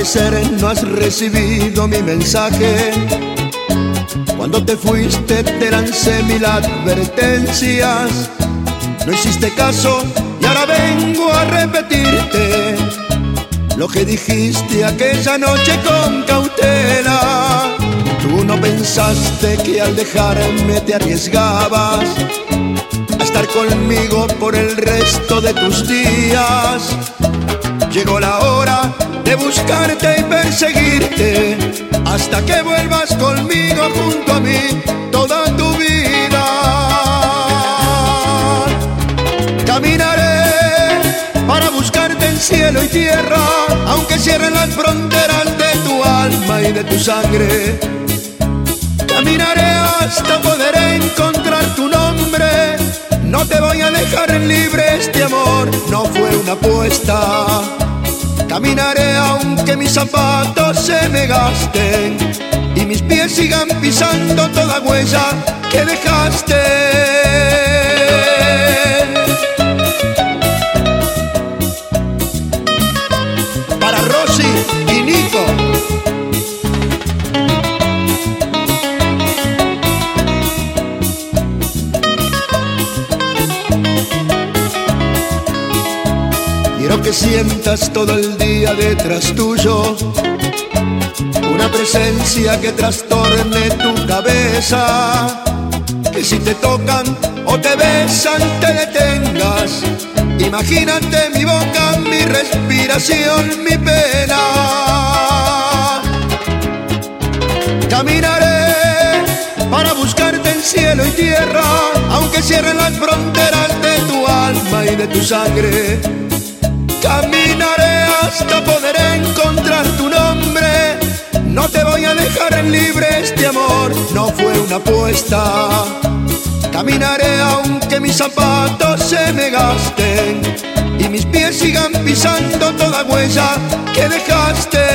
parecer no has recibido mi mensaje. Cuando te fuiste te lancé mil advertencias. No hiciste caso y ahora vengo a repetirte lo que dijiste aquella noche con cautela. Tú no pensaste que al dejarme te arriesgabas a estar conmigo por el resto de tus días. Llegó la hora de buscarte y perseguirte hasta que vuelvas conmigo junto a mí toda tu vida. Caminaré para buscarte en cielo y tierra, aunque cierren las fronteras de tu alma y de tu sangre. Caminaré hasta poder encontrar tu nombre. No te voy a dejar libre, este amor no fue una apuesta. Caminaré aunque mis zapatos se me gasten y mis pies sigan pisando toda huella que dejaste. Para Rosy y Nico. Quiero que sientas todo el día detrás tuyo una presencia que trastorne tu cabeza. Que si te tocan o te besan te detengas. Imagínate mi boca, mi respiración, mi pena. Caminaré para buscarte en cielo y tierra, aunque cierren las fronteras de tu alma y de tu sangre. Caminaré hasta poder encontrar tu nombre. No te voy a dejar libre, este amor no fue una apuesta. Caminaré aunque mis zapatos se me gasten y mis pies sigan pisando toda huella que dejaste.